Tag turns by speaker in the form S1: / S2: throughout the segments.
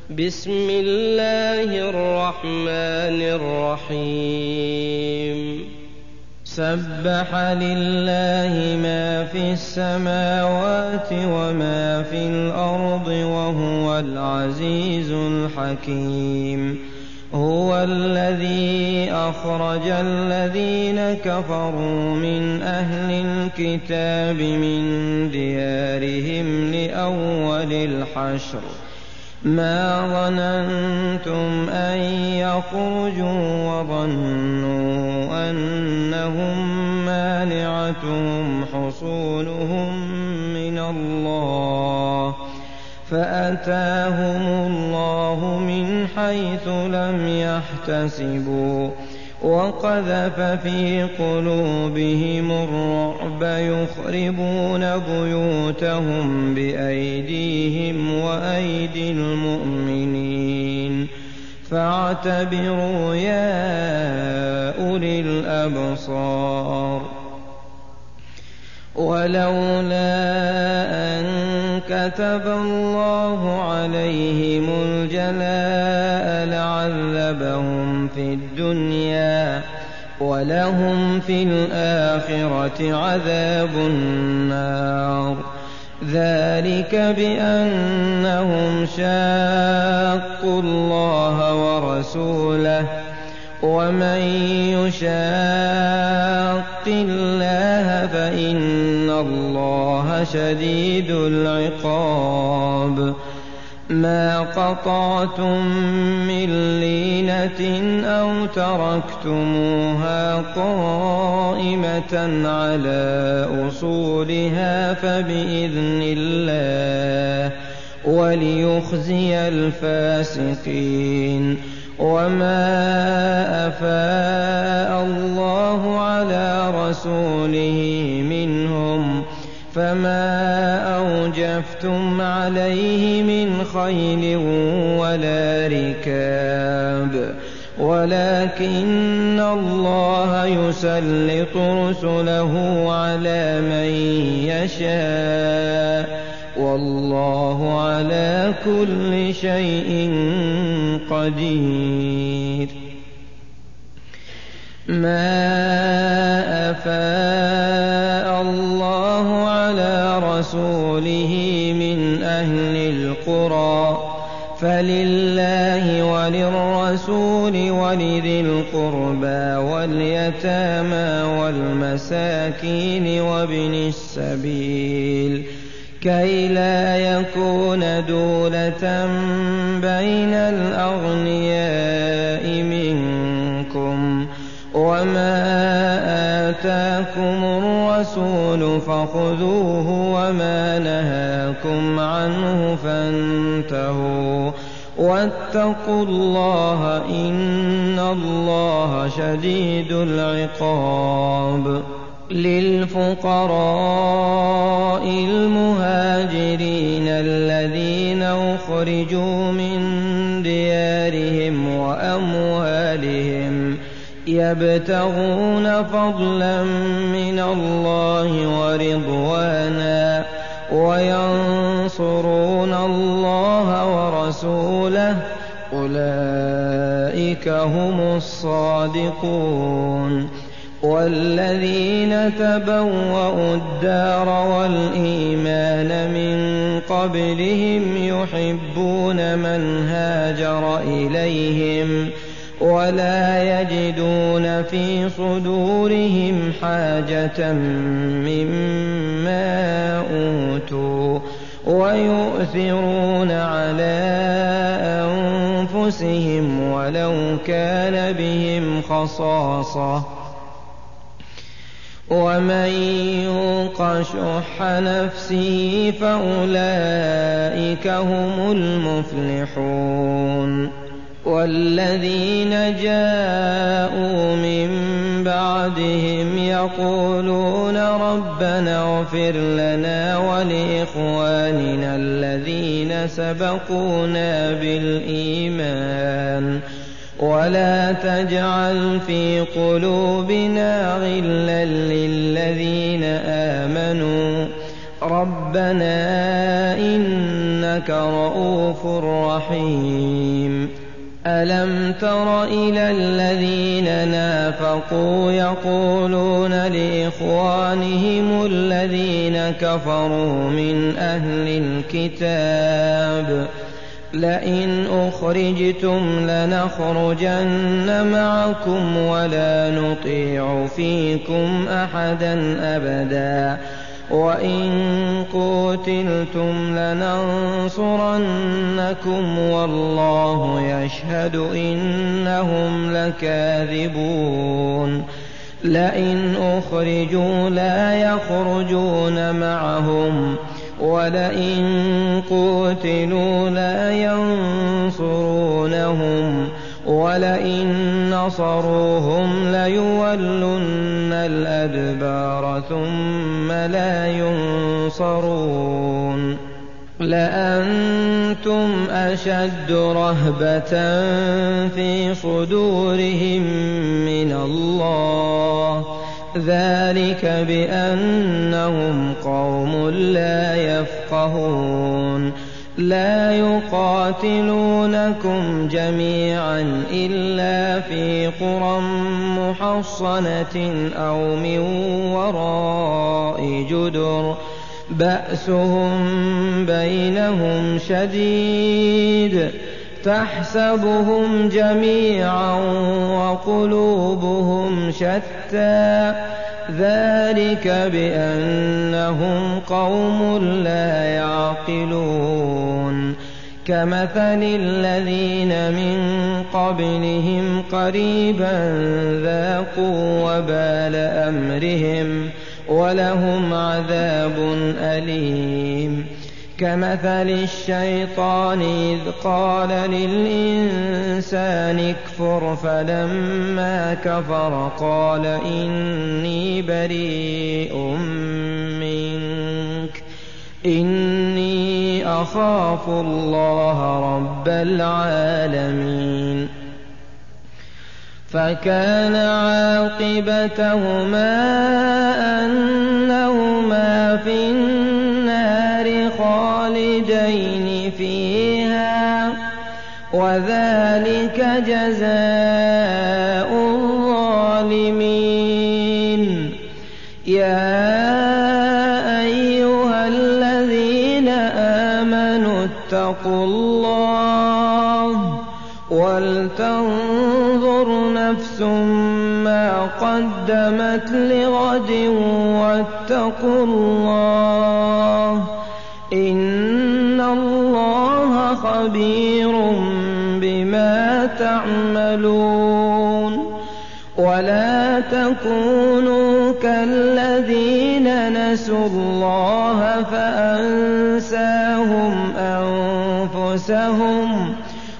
S1: بسم الله الرحمن الرحيم سبح لله ما في السماوات وما في الأرض وهو العزيز الحكيم هو الذي أخرج الذين كفروا من أهل الكتاب من ديارهم لأول الحشر ما ظننتم أن يخرجوا وظنوا أنهم مانعتهم حصونهم من الله فأتاهم الله من حيث لم يحتسبوا وقذف في قلوبهم الرعب يخربون بيوتهم بأيديهم وأيدي المؤمنين فاعتبروا يا أولي الأبصار ولولا أن كتب الله عليهم الجلاء لعذبهم في الدنيا ولهم في الآخرة عذاب النار ذلك بأنهم شاقوا الله ورسوله ومن يشاق الله فإن الله شديد العقاب ما قطعتم من لينة أو تركتموها قائمة على أصولها فبإذن الله وليخزي الفاسقين وما أفاء الله على رسوله منهم فما أوجفتم عليه من خيل ولا ركاب ولكن الله يسلط رسله على من يشاء والله على كل شيء قدير ما أفاء الله على رسوله من أهل القرى فلله وللرسول ولذي القربى واليتامى والمساكين وابن السبيل كي لا يكون دولة بين الأغنياء منكم وما آتاكم الرسول فخذوه وما نهاكم عنه فانتهوا واتقوا الله إن الله شديد العقاب للفقراء المهاجرين الذين أخرجوا من ديارهم وأموالهم يبتغون فضلا من الله ورضوانا وينصرون الله ورسوله أولئك هم الصادقون والذين تبوأوا الدار والإيمان من قبلهم يحبون من هاجر إليهم ولا يجدون في صدورهم حاجة مما أوتوا ويؤثرون على أنفسهم ولو كان بهم خصاصة ومن يوق شح نفسه فأولئك هم المفلحون والذين جاءوا من بعدهم يقولون ربنا اغفر لنا ولإخواننا الذين سبقونا بالإيمان ولا تجعل في قلوبنا غلا للذين آمنوا ربنا إنك إنك رءوف رحيم ألم تر إلى الذين نافقوا يقولون لإخوانهم الذين كفروا من أهل الكتاب لئن أخرجتم لنخرجن معكم ولا نطيع فيكم أحدا أبدا وإن قتلتم لننصرنكم والله يشهد إنهم لكاذبون لئن أخرجوا لا يخرجون معهم ولئن قتلوا لا ينصرونهم ولئن نصروهم ليولن الأدبار ثم لا ينصرون لأنتم أشد رهبة في صدورهم من الله ذلك بأنهم قوم لا يفقهون لا يقاتلونكم جميعا إلا في قرى محصنة أو من وراء جدر بأسهم بينهم شديد تحسبهم جميعا وقلوبهم شتى ذلك بأنهم قوم لا يعقلون كمثل الذين من قبلهم قريبا ذاقوا وبال أمرهم ولهم عذاب أليم كمثل الشيطان إذ قال للإنسان اكفر فلما كفر قال إني بريء منك إني أخاف الله رب العالمين فكان عاقبتهما أنهما في النار خالدين فيها وذلك جزاء الظالمين يا أيها الذين آمنوا اتقوا الله ولتنظر نفس ما قدمت لغد واتقوا الله إن الله خبير بما تعملون ولا تكونوا كالذين نسوا الله فأنساهم أنفسهم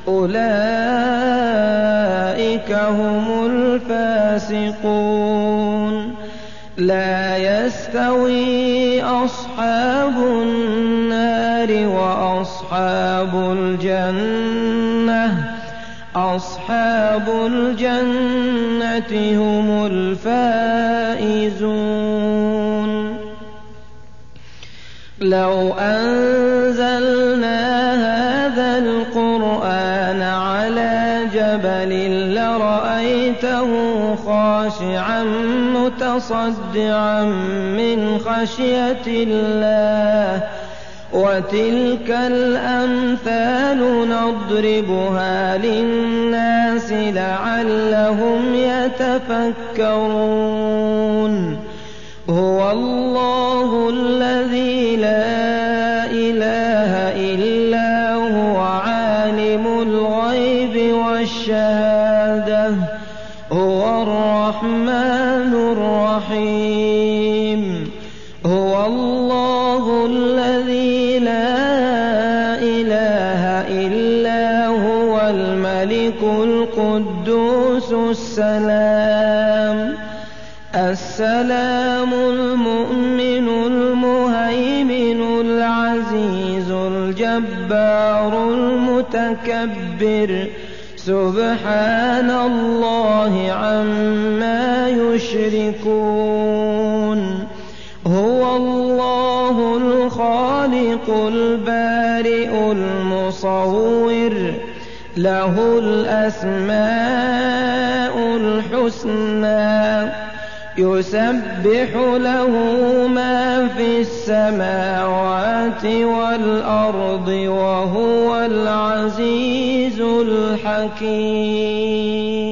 S1: أولئك هم الفاسقون لا يستوي أصحاب النار وأصحاب الجنة أصحاب الجنة هم الفائزون لو أنزلنا هذا القرآن على جبل لرأيته خاشعا متصدعا من خشية الله وتلك الأمثال نضربها للناس لعلهم يتفكرون هو الله الذي لا إله إلا هو عالم الغيب والشهادة هو الرحمن الرحيم هو الله الذي لا إله إلا هو الملك القدوس السلام المؤمن المهيمن العزيز الجبار المتكبر سبحان الله عما يشركون هو الله الخالق البارئ المصور له الأسماء الحسنى يسبح له ما في السماوات والأرض وهو العزيز الحكيم.